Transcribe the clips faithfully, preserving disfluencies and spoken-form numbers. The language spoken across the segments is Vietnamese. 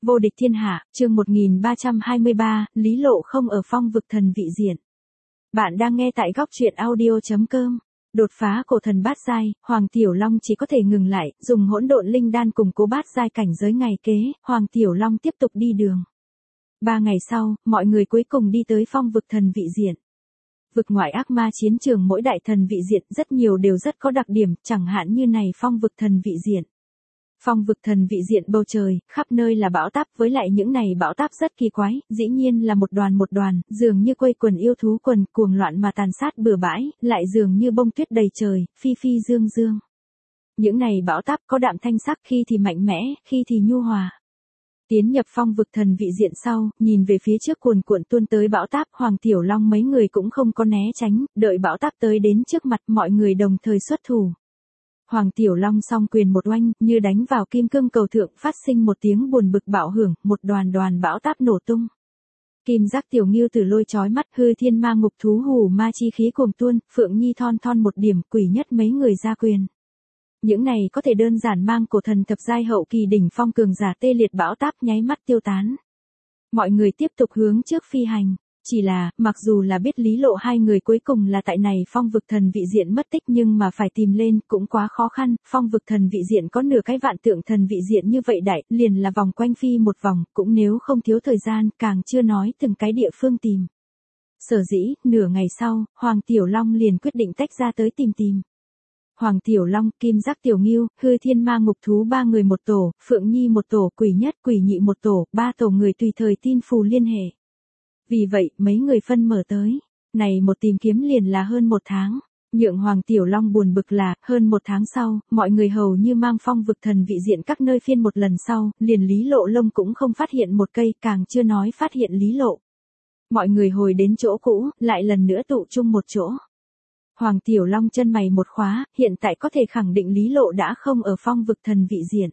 Vô địch thiên hạ, chương một nghìn ba trăm hai mươi ba, Lý Lộ không ở phong vực thần vị diện. Bạn đang nghe tại góc truyện audio chấm com. Đột phá cổ thần bát giai, Hoàng Tiểu Long chỉ có thể ngừng lại, dùng hỗn độn linh đan củng cố bát giai cảnh giới ngày kế, Hoàng Tiểu Long tiếp tục đi đường. Ba ngày sau, mọi người cuối cùng đi tới phong vực thần vị diện. Vực ngoại ác ma chiến trường mỗi đại thần vị diện rất nhiều đều rất có đặc điểm, chẳng hạn như này phong vực thần vị diện. Phong vực thần vị diện bầu trời, khắp nơi là bão táp, với lại những này bão táp rất kỳ quái, dĩ nhiên là một đoàn một đoàn, dường như quây quần yêu thú quần, cuồng loạn mà tàn sát bừa bãi, lại dường như bông tuyết đầy trời, phi phi dương dương. Những này bão táp có đạm thanh sắc, khi thì mạnh mẽ, khi thì nhu hòa. Tiến nhập phong vực thần vị diện sau, nhìn về phía trước cuồn cuộn tuôn tới bão táp, Hoàng Tiểu Long mấy người cũng không có né tránh, đợi bão táp tới đến trước mặt mọi người đồng thời xuất thủ. Hoàng Tiểu Long song quyền một oanh, như đánh vào kim cương cầu thượng, phát sinh một tiếng buồn bực bạo hưởng, một đoàn đoàn bão táp nổ tung. Kim giác tiểu ngưu tử lôi chói mắt, hư thiên ma ngục thú hù ma chi khí cuồng tuôn, Phượng Nhi thon thon một điểm, quỷ nhất mấy người ra quyền. Những này có thể đơn giản mang cổ thần thập giai hậu kỳ đỉnh phong cường giả tê liệt bão táp nháy mắt tiêu tán. Mọi người tiếp tục hướng trước phi hành. Chỉ là, mặc dù là biết Lý Lộ hai người cuối cùng là tại này phong vực thần vị diện mất tích nhưng mà phải tìm lên cũng quá khó khăn, phong vực thần vị diện có nửa cái vạn tượng thần vị diện như vậy đại, liền là vòng quanh phi một vòng, cũng nếu không thiếu thời gian, càng chưa nói từng cái địa phương tìm. Sở dĩ, nửa ngày sau, Hoàng Tiểu Long liền quyết định tách ra tới tìm tìm. Hoàng Tiểu Long, Kim Giác Tiểu Ngưu, Hư Thiên Ma Ngục Thú ba người một tổ, Phượng Nhi một tổ, Quỷ Nhất, Quỷ Nhị một tổ, ba tổ người tùy thời tin phù liên hệ. Vì vậy, mấy người phân mở tới. Này một tìm kiếm liền là hơn một tháng. Nhượng Hoàng Tiểu Long buồn bực là, hơn một tháng sau, mọi người hầu như mang phong vực thần vị diện các nơi phiên một lần sau, liền Lý Lộ lông cũng không phát hiện một cây, càng chưa nói phát hiện Lý Lộ. Mọi người hồi đến chỗ cũ, lại lần nữa tụ chung một chỗ. Hoàng Tiểu Long chân mày một khóa, hiện tại có thể khẳng định Lý Lộ đã không ở phong vực thần vị diện.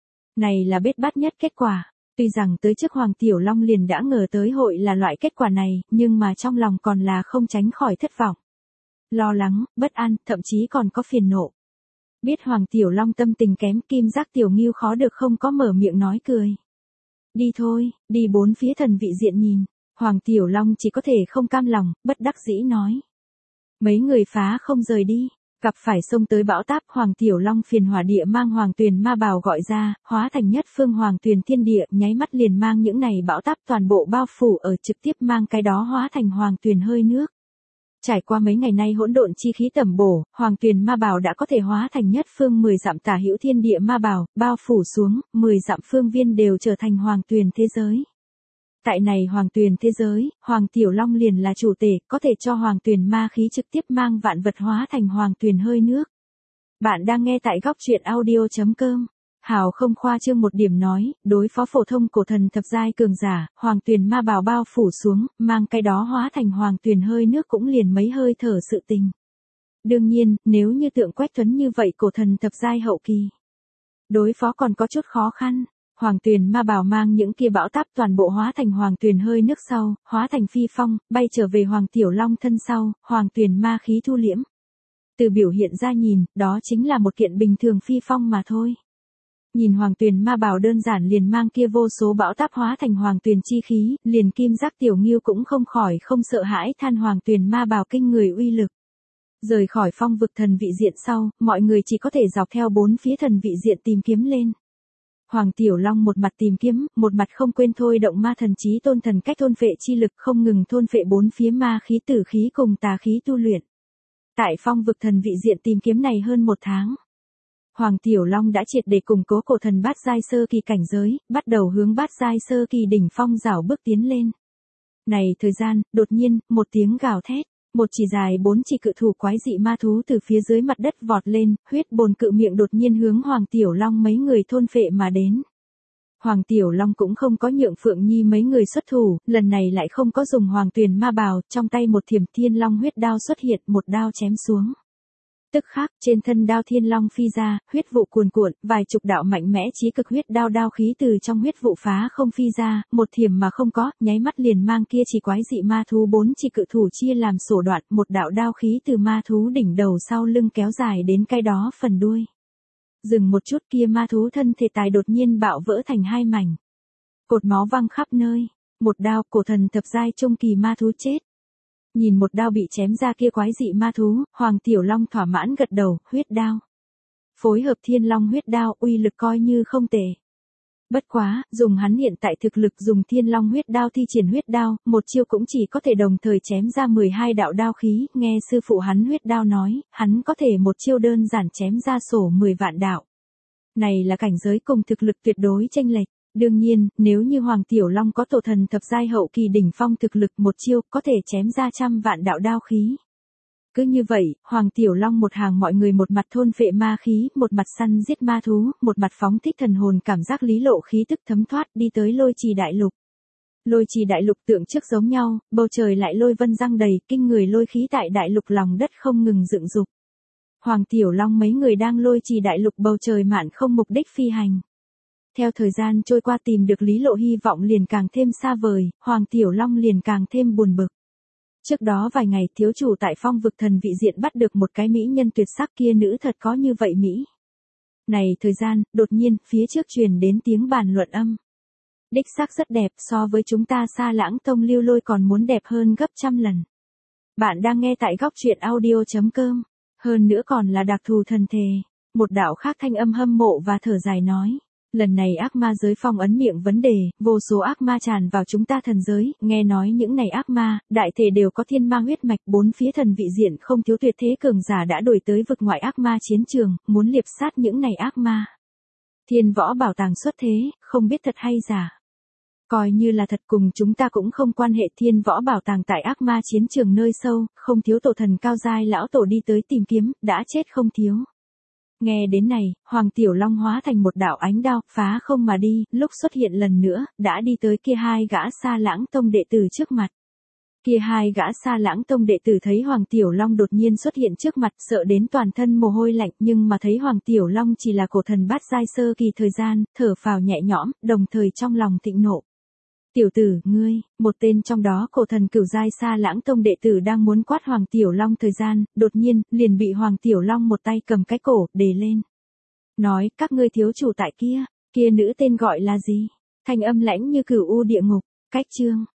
Này là bết bát nhất kết quả. Tuy rằng tới trước Hoàng Tiểu Long liền đã ngờ tới hội là loại kết quả này, nhưng mà trong lòng còn là không tránh khỏi thất vọng. Lo lắng, bất an, thậm chí còn có phiền nộ. Biết Hoàng Tiểu Long tâm tình kém, Kim Giác Tiểu Ngưu khó được không có mở miệng nói cười. Đi thôi, đi bốn phía thần vị diện nhìn. Hoàng Tiểu Long chỉ có thể không cam lòng, bất đắc dĩ nói. Mấy người phá không rời đi. Gặp phải xông tới bão táp, Hoàng Tiểu Long phiền hỏa địa mang Hoàng Tuyền ma bào gọi ra, hóa thành nhất phương Hoàng Tuyền thiên địa, nháy mắt liền mang những này bão táp toàn bộ bao phủ ở, trực tiếp mang cái đó hóa thành Hoàng Tuyền hơi nước. Trải qua mấy ngày nay hỗn độn chi khí tẩm bổ, Hoàng Tuyền ma bào đã có thể hóa thành nhất phương mười dặm tả hữu thiên địa ma bào, bao phủ xuống, mười dặm phương viên đều trở thành Hoàng Tuyền thế giới. Tại này Hoàng Tuyền thế giới, Hoàng Tiểu Long liền là chủ tể, có thể cho Hoàng Tuyền ma khí trực tiếp mang vạn vật hóa thành Hoàng Tuyền hơi nước. Bạn đang nghe tại góc truyện audio chấm com. Hào không khoa trương một điểm nói, đối phó phổ thông cổ thần thập giai cường giả, Hoàng Tuyền ma bào bao phủ xuống, mang cái đó hóa thành Hoàng Tuyền hơi nước cũng liền mấy hơi thở sự tình. Đương nhiên, nếu như tượng Quách Tuấn như vậy cổ thần thập giai hậu kỳ, đối phó còn có chút khó khăn. Hoàng Tuyền ma bào mang những kia bão táp toàn bộ hóa thành Hoàng Tuyền hơi nước sau, hóa thành phi phong, bay trở về Hoàng Tiểu Long thân sau, Hoàng Tuyền ma khí thu liễm. Từ biểu hiện ra nhìn, đó chính là một kiện bình thường phi phong mà thôi. Nhìn Hoàng Tuyền ma bào đơn giản liền mang kia vô số bão táp hóa thành Hoàng Tuyền chi khí, liền Kim Giác Tiểu Ngưu cũng không khỏi không sợ hãi than Hoàng Tuyền ma bào kinh người uy lực. Rời khỏi phong vực thần vị diện sau, mọi người chỉ có thể dọc theo bốn phía thần vị diện tìm kiếm lên. Hoàng Tiểu Long một mặt tìm kiếm, một mặt không quên thôi động ma thần chí tôn thần cách thôn phệ chi lực không ngừng thôn phệ bốn phía ma khí tử khí cùng tà khí tu luyện. Tại phong vực thần vị diện tìm kiếm này hơn một tháng. Hoàng Tiểu Long đã triệt để củng cố cổ thần bát giai sơ kỳ cảnh giới, bắt đầu hướng bát giai sơ kỳ đỉnh phong rảo bước tiến lên. Này thời gian, đột nhiên, một tiếng gào thét. Một chỉ dài bốn chỉ cự thủ quái dị ma thú từ phía dưới mặt đất vọt lên, huyết bồn cự miệng đột nhiên hướng Hoàng Tiểu Long mấy người thôn phệ mà đến. Hoàng Tiểu Long cũng không có nhượng Phượng Nhi mấy người xuất thủ, lần này lại không có dùng Hoàng Tuyền ma bào, trong tay một thiểm thiên long huyết đao xuất hiện, một đao chém xuống. Tức khắc, trên thân đao thiên long phi ra, huyết vụ cuồn cuộn, vài chục đạo mạnh mẽ chí cực huyết đao đao khí từ trong huyết vụ phá không phi ra, một thiểm mà không có, nháy mắt liền mang kia chỉ quái dị ma thú bốn chỉ cự thủ chia làm sổ đoạn, một đạo đao khí từ ma thú đỉnh đầu sau lưng kéo dài đến cái đó phần đuôi. Dừng một chút kia ma thú thân thể tài đột nhiên bạo vỡ thành hai mảnh. Cột máu văng khắp nơi. Một đao, cổ thần thập giai trung kỳ ma thú chết. Nhìn một đao bị chém ra kia quái dị ma thú, Hoàng Tiểu Long thỏa mãn gật đầu, huyết đao. Phối hợp thiên long huyết đao, uy lực coi như không tệ. Bất quá, dùng hắn hiện tại thực lực dùng thiên long huyết đao thi triển huyết đao, một chiêu cũng chỉ có thể đồng thời chém ra mười hai đạo đao khí, nghe sư phụ hắn huyết đao nói, hắn có thể một chiêu đơn giản chém ra sổ mười vạn đạo. Này là cảnh giới cùng thực lực tuyệt đối chênh lệch. Đương nhiên, nếu như Hoàng Tiểu Long có tổ thần thập giai hậu kỳ đỉnh phong thực lực một chiêu, có thể chém ra trăm vạn đạo đao khí. Cứ như vậy, Hoàng Tiểu Long một hàng mọi người một mặt thôn phệ ma khí, một mặt săn giết ma thú, một mặt phóng thích thần hồn cảm giác lý lộ khí tức thấm thoát đi tới lôi trì đại lục. Lôi trì đại lục tượng trước giống nhau, bầu trời lại lôi vân răng đầy, kinh người lôi khí tại đại lục lòng đất không ngừng dựng dục. Hoàng Tiểu Long mấy người đang lôi trì đại lục bầu trời mạn không mục đích phi hành. Theo thời gian trôi qua tìm được lý lộ hy vọng liền càng thêm xa vời, Hoàng Tiểu Long liền càng thêm buồn bực. Trước đó vài ngày thiếu chủ tại phong vực thần vị diện bắt được một cái mỹ nhân tuyệt sắc kia nữ thật có như vậy Mỹ. Này thời gian, đột nhiên, phía trước truyền đến tiếng bàn luận âm. Đích xác rất đẹp so với chúng ta Sa Lãng Tông Lưu Lôi còn muốn đẹp hơn gấp trăm lần. Bạn đang nghe tại góc truyện audio chấm com. Hơn nữa còn là đặc thù thần thề. Một đạo khác thanh âm hâm mộ và thở dài nói. Lần này ác ma giới phong ấn miệng vấn đề, vô số ác ma tràn vào chúng ta thần giới, nghe nói những này ác ma, đại thể đều có thiên ma huyết mạch, bốn phía thần vị diện không thiếu tuyệt thế cường giả đã đổi tới vực ngoại ác ma chiến trường, muốn liệp sát những này ác ma. Thiên võ bảo tàng xuất thế, không biết thật hay giả. Coi như là thật cùng chúng ta cũng không quan hệ, thiên võ bảo tàng tại ác ma chiến trường nơi sâu, không thiếu tổ thần cao giai lão tổ đi tới tìm kiếm, đã chết không thiếu. Nghe đến này, Hoàng Tiểu Long hóa thành một đạo ánh đao, phá không mà đi, lúc xuất hiện lần nữa, đã đi tới kia hai gã Sa Lãng Tông đệ tử trước mặt. Kia hai gã Sa Lãng Tông đệ tử thấy Hoàng Tiểu Long đột nhiên xuất hiện trước mặt, sợ đến toàn thân mồ hôi lạnh, nhưng mà thấy Hoàng Tiểu Long chỉ là cổ thần bát giai sơ kỳ thời gian, thở phào nhẹ nhõm, đồng thời trong lòng thịnh nộ. Tiểu tử, ngươi, một tên trong đó cổ thần cửu giai Sa Lãng Tông đệ tử đang muốn quát Hoàng Tiểu Long thời gian, đột nhiên, liền bị Hoàng Tiểu Long một tay cầm cái cổ, đề lên. Nói, các ngươi thiếu chủ tại kia, kia nữ tên gọi là gì? Thanh âm lãnh như cửu u địa ngục, cách chương.